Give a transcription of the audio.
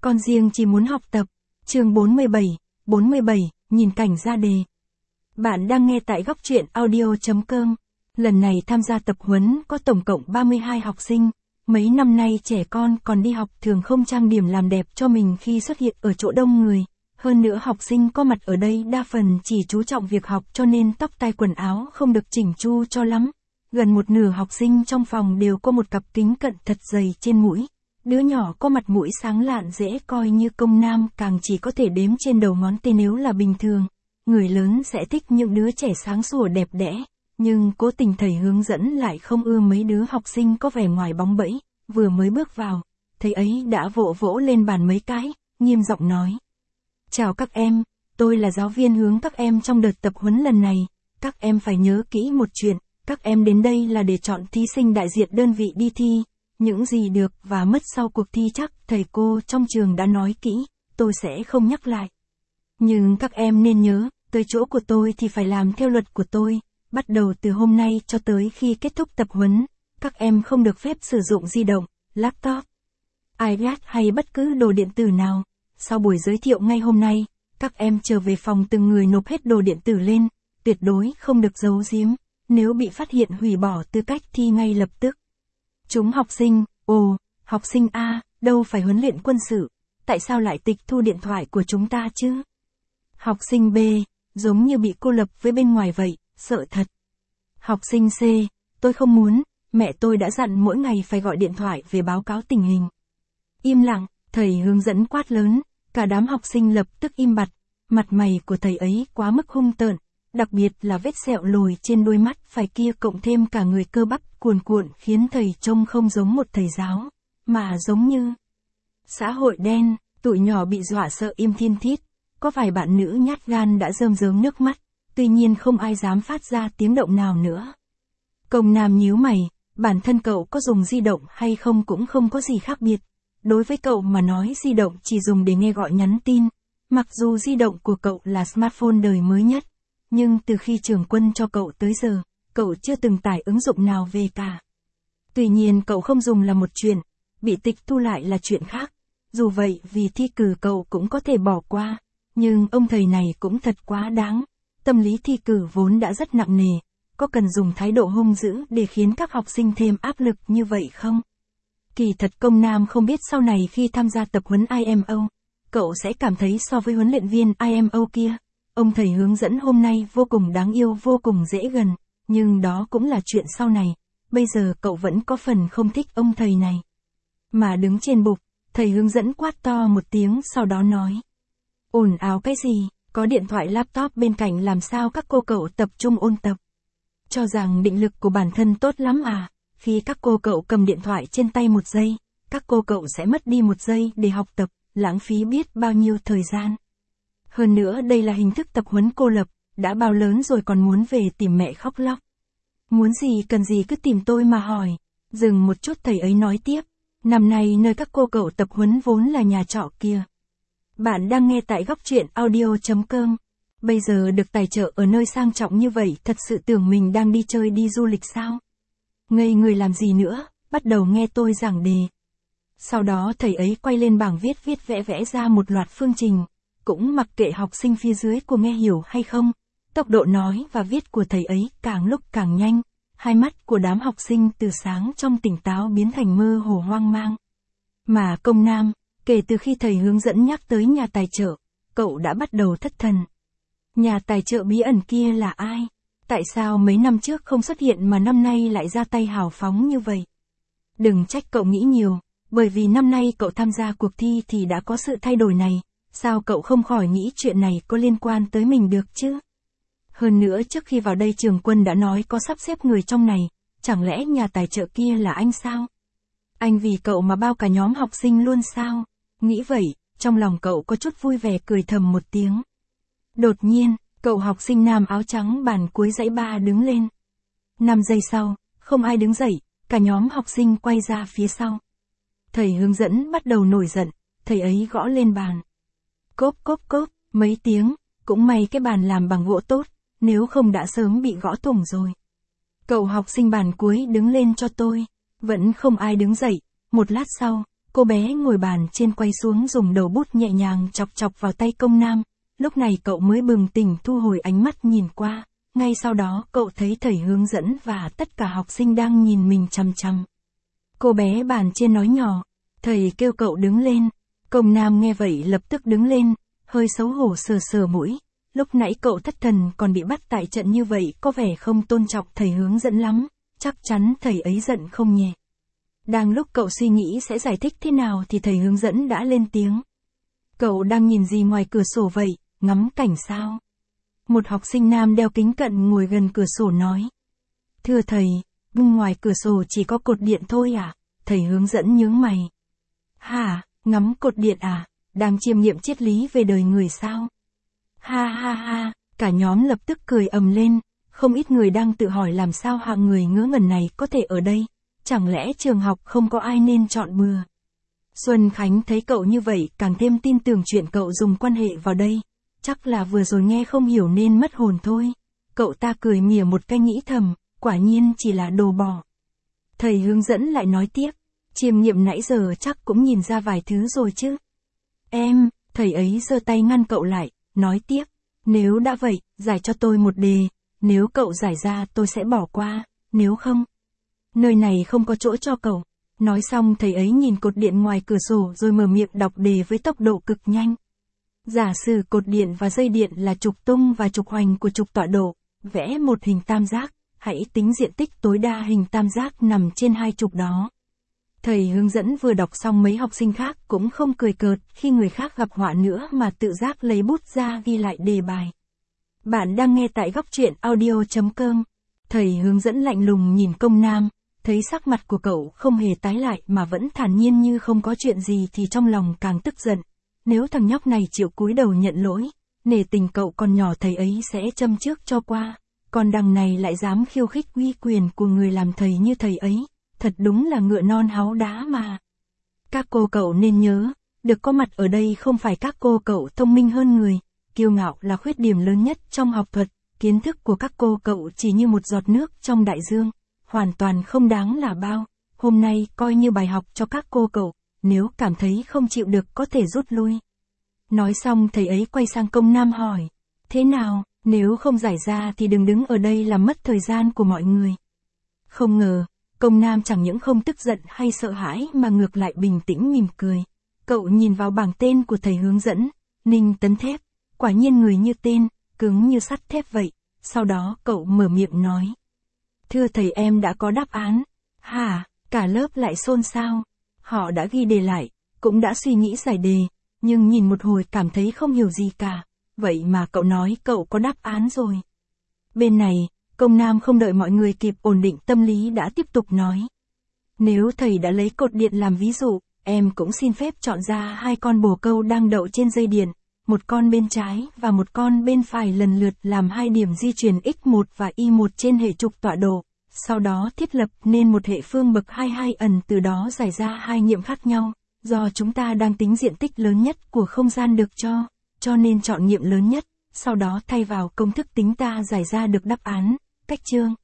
Con riêng chỉ muốn học tập. Chương 47, nhìn cảnh ra đề. Bạn đang nghe tại góc truyện audio.com. Lần này tham gia tập huấn có tổng cộng 32 học sinh. Mấy năm nay trẻ con còn đi học thường không trang điểm làm đẹp cho mình khi xuất hiện ở chỗ đông người. Hơn nữa học sinh có mặt ở đây đa phần chỉ chú trọng việc học cho nên tóc tai quần áo không được chỉnh chu cho lắm. Gần một nửa học sinh trong phòng đều có một cặp kính cận thật dày trên mũi. Đứa nhỏ có mặt mũi sáng lạn dễ coi như công nam càng chỉ có thể đếm trên đầu ngón tay nếu là bình thường. Người lớn sẽ thích những đứa trẻ sáng sủa đẹp đẽ, nhưng cố tình thầy hướng dẫn lại không ưa mấy đứa học sinh có vẻ ngoài bóng bẫy. Vừa mới bước vào, thầy ấy đã vỗ vỗ lên bàn mấy cái, nghiêm giọng nói. Chào các em, tôi là giáo viên hướng các em trong đợt tập huấn lần này. Các em phải nhớ kỹ một chuyện, các em đến đây là để chọn thí sinh đại diện đơn vị đi thi. Những gì được và mất sau cuộc thi chắc thầy cô trong trường đã nói kỹ, tôi sẽ không nhắc lại. Nhưng các em nên nhớ, tới chỗ của tôi thì phải làm theo luật của tôi. Bắt đầu từ hôm nay cho tới khi kết thúc tập huấn, các em không được phép sử dụng di động, laptop, iPad hay bất cứ đồ điện tử nào. Sau buổi giới thiệu ngay hôm nay, các em trở về phòng từng người nộp hết đồ điện tử lên, tuyệt đối không được giấu giếm, nếu bị phát hiện hủy bỏ tư cách thi ngay lập tức. Chúng học sinh, học sinh A, đâu phải huấn luyện quân sự, tại sao lại tịch thu điện thoại của chúng ta chứ? Học sinh B, giống như bị cô lập với bên ngoài vậy, sợ thật. Học sinh C, tôi không muốn, mẹ tôi đã dặn mỗi ngày phải gọi điện thoại về báo cáo tình hình. Im lặng, thầy hướng dẫn quát lớn, cả đám học sinh lập tức im bặt, mặt mày của thầy ấy quá mức hung tợn, đặc biệt là vết sẹo lồi trên đôi mắt phải kia cộng thêm cả người cơ bắp cuồn cuộn khiến thầy trông không giống một thầy giáo, mà giống như xã hội đen. Tụi nhỏ bị dọa sợ im thiên thít, có vài bạn nữ nhát gan đã rơm rớm nước mắt, tuy nhiên không ai dám phát ra tiếng động nào nữa. Công nam nhíu mày, bản thân cậu có dùng di động hay không cũng không có gì khác biệt. Đối với cậu mà nói di động chỉ dùng để nghe gọi nhắn tin, mặc dù di động của cậu là smartphone đời mới nhất, nhưng từ khi trường quân cho cậu tới giờ, cậu chưa từng tải ứng dụng nào về cả. Tuy nhiên cậu không dùng là một chuyện, bị tịch thu lại là chuyện khác. Dù vậy vì thi cử cậu cũng có thể bỏ qua, nhưng ông thầy này cũng thật quá đáng. Tâm lý thi cử vốn đã rất nặng nề, có cần dùng thái độ hung dữ để khiến các học sinh thêm áp lực như vậy không? Kỳ thật công nam không biết sau này khi tham gia tập huấn IMO, cậu sẽ cảm thấy so với huấn luyện viên IMO kia, ông thầy hướng dẫn hôm nay vô cùng đáng yêu vô cùng dễ gần, nhưng đó cũng là chuyện sau này, bây giờ cậu vẫn có phần không thích ông thầy này. Mà đứng trên bục, thầy hướng dẫn quát to một tiếng sau đó nói. Ồn ào cái gì, có điện thoại laptop bên cạnh làm sao các cô cậu tập trung ôn tập. Cho rằng định lực của bản thân tốt lắm à, khi các cô cậu cầm điện thoại trên tay một giây, các cô cậu sẽ mất đi một giây để học tập, lãng phí biết bao nhiêu thời gian. Hơn nữa đây là hình thức tập huấn cô lập, đã bao lớn rồi còn muốn về tìm mẹ khóc lóc. Muốn gì cần gì cứ tìm tôi mà hỏi. Dừng một chút thầy ấy nói tiếp, năm nay nơi các cô cậu tập huấn vốn là nhà trọ kia. Bạn đang nghe tại góc truyện audio.com. Bây giờ được tài trợ ở nơi sang trọng như vậy thật sự tưởng mình đang đi chơi đi du lịch sao? Ngây người làm gì nữa, bắt đầu nghe tôi giảng đề. Sau đó thầy ấy quay lên bảng viết vẽ ra một loạt phương trình, cũng mặc kệ học sinh phía dưới của nghe hiểu hay không. Tốc độ nói và viết của thầy ấy càng lúc càng nhanh, hai mắt của đám học sinh từ sáng trong tỉnh táo biến thành mơ hồ hoang mang. Mà công nam, kể từ khi thầy hướng dẫn nhắc tới nhà tài trợ, cậu đã bắt đầu thất thần. Nhà tài trợ bí ẩn kia là ai? Tại sao mấy năm trước không xuất hiện mà năm nay lại ra tay hào phóng như vậy? Đừng trách cậu nghĩ nhiều, bởi vì năm nay cậu tham gia cuộc thi thì đã có sự thay đổi này, sao cậu không khỏi nghĩ chuyện này có liên quan tới mình được chứ? Hơn nữa trước khi vào đây trường quân đã nói có sắp xếp người trong này, chẳng lẽ nhà tài trợ kia là anh sao? Anh vì cậu mà bao cả nhóm học sinh luôn sao? Nghĩ vậy, trong lòng cậu có chút vui vẻ cười thầm một tiếng. Đột nhiên, cậu học sinh nam áo trắng bàn cuối dãy 3 đứng lên. 5 giây sau, không ai đứng dậy, cả nhóm học sinh quay ra phía sau. Thầy hướng dẫn bắt đầu nổi giận, thầy ấy gõ lên bàn. Cốp cốp cốp, mấy tiếng, cũng may cái bàn làm bằng gỗ tốt, nếu không đã sớm bị gõ thủng rồi. Cậu học sinh bàn cuối đứng lên cho tôi, vẫn không ai đứng dậy, một lát sau, Cô bé ngồi bàn trên quay xuống dùng đầu bút nhẹ nhàng chọc chọc vào tay công nam, lúc này cậu mới bừng tỉnh thu hồi ánh mắt nhìn qua, ngay sau đó cậu thấy thầy hướng dẫn và tất cả học sinh đang nhìn mình chằm chằm. Cô bé bàn trên nói nhỏ, thầy kêu cậu đứng lên, công nam nghe vậy lập tức đứng lên, hơi xấu hổ sờ sờ mũi, lúc nãy cậu thất thần còn bị bắt tại trận như vậy có vẻ không tôn trọng thầy hướng dẫn lắm, chắc chắn thầy ấy giận không nhẹ. Đang lúc cậu suy nghĩ sẽ giải thích thế nào thì thầy hướng dẫn đã lên tiếng. Cậu đang nhìn gì ngoài cửa sổ vậy, ngắm cảnh sao? Một học sinh nam đeo kính cận ngồi gần cửa sổ nói. Thưa thầy, ngoài cửa sổ chỉ có cột điện thôi à? Thầy hướng dẫn nhướng mày. Hả, ngắm cột điện à? Đang chiêm nghiệm triết lý về đời người sao? Ha ha ha, cả nhóm lập tức cười ầm lên, không ít người đang tự hỏi làm sao hạng người ngớ ngẩn này có thể ở đây, chẳng lẽ trường học không có ai nên chọn bừa. Xuân Khánh thấy cậu như vậy càng thêm tin tưởng chuyện cậu dùng quan hệ vào đây, chắc là vừa rồi nghe không hiểu nên mất hồn thôi. Cậu ta cười mỉa một cái nghĩ thầm, quả nhiên chỉ là đồ bỏ. Thầy hướng dẫn lại nói tiếp, chiêm nghiệm nãy giờ chắc cũng nhìn ra vài thứ rồi chứ. Em, thầy ấy giơ tay ngăn cậu lại, nói tiếp, nếu đã vậy, giải cho tôi một đề, nếu cậu giải ra tôi sẽ bỏ qua, nếu không, nơi này không có chỗ cho cậu. Nói xong thầy ấy nhìn cột điện ngoài cửa sổ rồi mở miệng đọc đề với tốc độ cực nhanh. Giả sử cột điện và dây điện là trục tung và trục hoành của trục tọa độ, vẽ một hình tam giác, hãy tính diện tích tối đa hình tam giác nằm trên hai trục đó. Thầy hướng dẫn vừa đọc xong mấy học sinh khác cũng không cười cợt khi người khác gặp họa nữa mà tự giác lấy bút ra ghi lại đề bài. Bạn đang nghe tại góc truyện audio.com. Thầy hướng dẫn lạnh lùng nhìn công nam, thấy sắc mặt của cậu không hề tái lại mà vẫn thản nhiên như không có chuyện gì thì trong lòng càng tức giận. Nếu thằng nhóc này chịu cúi đầu nhận lỗi, nể tình cậu còn nhỏ thầy ấy sẽ châm trước cho qua, còn đằng này lại dám khiêu khích uy quyền của người làm thầy như thầy ấy, thật đúng là ngựa non háu đá mà. Các cô cậu nên nhớ, được có mặt ở đây không phải các cô cậu thông minh hơn người, kiêu ngạo là khuyết điểm lớn nhất trong học thuật, kiến thức của các cô cậu chỉ như một giọt nước trong đại dương, hoàn toàn không đáng là bao. Hôm nay coi như bài học cho các cô cậu, nếu cảm thấy không chịu được có thể rút lui. Nói xong thầy ấy quay sang công nam hỏi, thế nào, nếu không giải ra thì đừng đứng ở đây làm mất thời gian của mọi người. Không ngờ, công nam chẳng những không tức giận hay sợ hãi mà ngược lại bình tĩnh mỉm cười. Cậu nhìn vào bảng tên của thầy hướng dẫn, Ninh Tấn Thép, quả nhiên người như tên, cứng như sắt thép vậy. Sau đó cậu mở miệng nói. Thưa thầy em đã có đáp án. Hả, cả lớp lại xôn xao. Họ đã ghi đề lại, cũng đã suy nghĩ giải đề, nhưng nhìn một hồi cảm thấy không hiểu gì cả. Vậy mà cậu nói cậu có đáp án rồi. Bên này, công nam không đợi mọi người kịp ổn định tâm lý đã tiếp tục nói. Nếu thầy đã lấy cột điện làm ví dụ, em cũng xin phép chọn ra hai con bồ câu đang đậu trên dây điện, một con bên trái và một con bên phải lần lượt làm hai điểm di chuyển x1 và y1 trên hệ trục tọa độ, sau đó thiết lập nên một hệ phương bậc 22 ẩn từ đó giải ra hai nghiệm khác nhau, do chúng ta đang tính diện tích lớn nhất của không gian được cho nên chọn nghiệm lớn nhất, sau đó thay vào công thức tính ta giải ra được đáp án, cách chương.